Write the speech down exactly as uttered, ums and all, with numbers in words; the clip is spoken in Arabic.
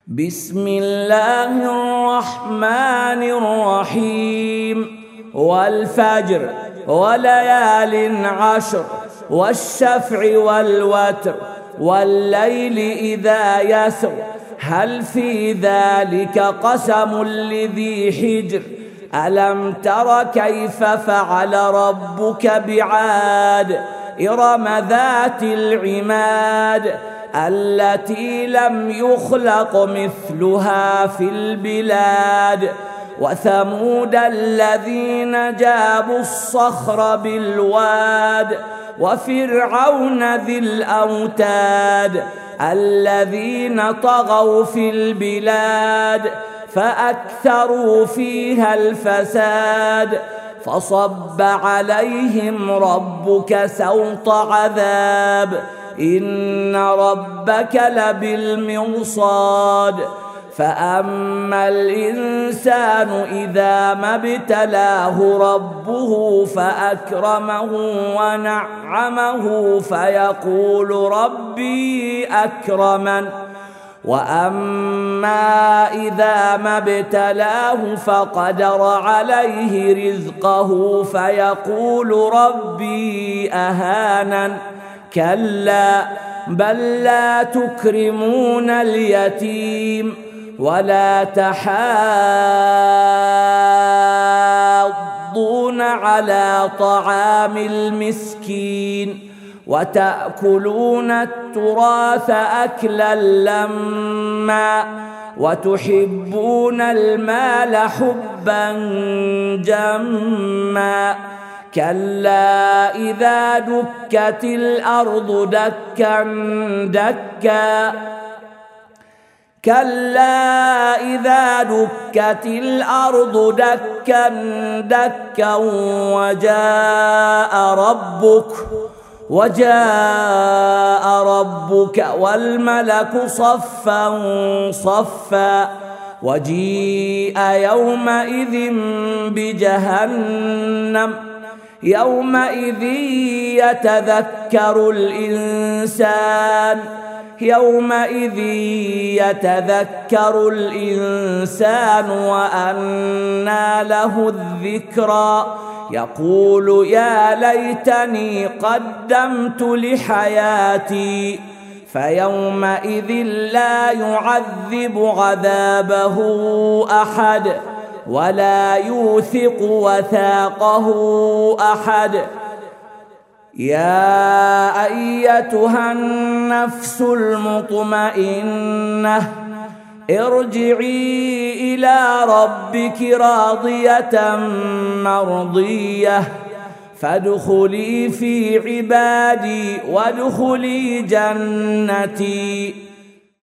بسم الله الرحمن الرحيم والفجر وليال عشر والشفع والوتر والليل إذا يسر هل في ذلك قسم لذي حجر ألم تر كيف فعل ربك بعاد إرم ذات العماد التي لم يخلق مثلها في البلاد وثمود الذين جابوا الصخر بالواد وفرعون ذي الأوتاد الذين طغوا في البلاد فأكثروا فيها الفساد فصب عليهم ربك سوط عذاب إن ربك لبالمرصاد فأما الإنسان إذا ما ابتلاه ربه فأكرمه ونعمه فيقول ربي أكرمن وأما إذا ما ابتلاه فقدر عليه رزقه فيقول ربي أهانن كلا بل لا تكرمون اليتيم ولا تحاضون على طعام المسكين وتأكلون التراث أكلا لما وتحبون المال حبا جما كلا إذا دكت الأرض دكا دكا كلا إذا دكت الأرض دكا دكا وجاء ربك وجاء ربك والملك صفا صفا وجيء يومئذ بجهنم يومئذ يتذكر الإنسان يومئذ يتذكر الإنسان وأنى له الذكرى يقول يا ليتني قدمت لحياتي فيومئذ لا يعذب عذابه أحد ولا يوثق وثاقه أحد يا أيتها النفس المطمئنة ارجعي إلى ربك راضية مرضية فادخلي في عبادي وادخلي جنتي.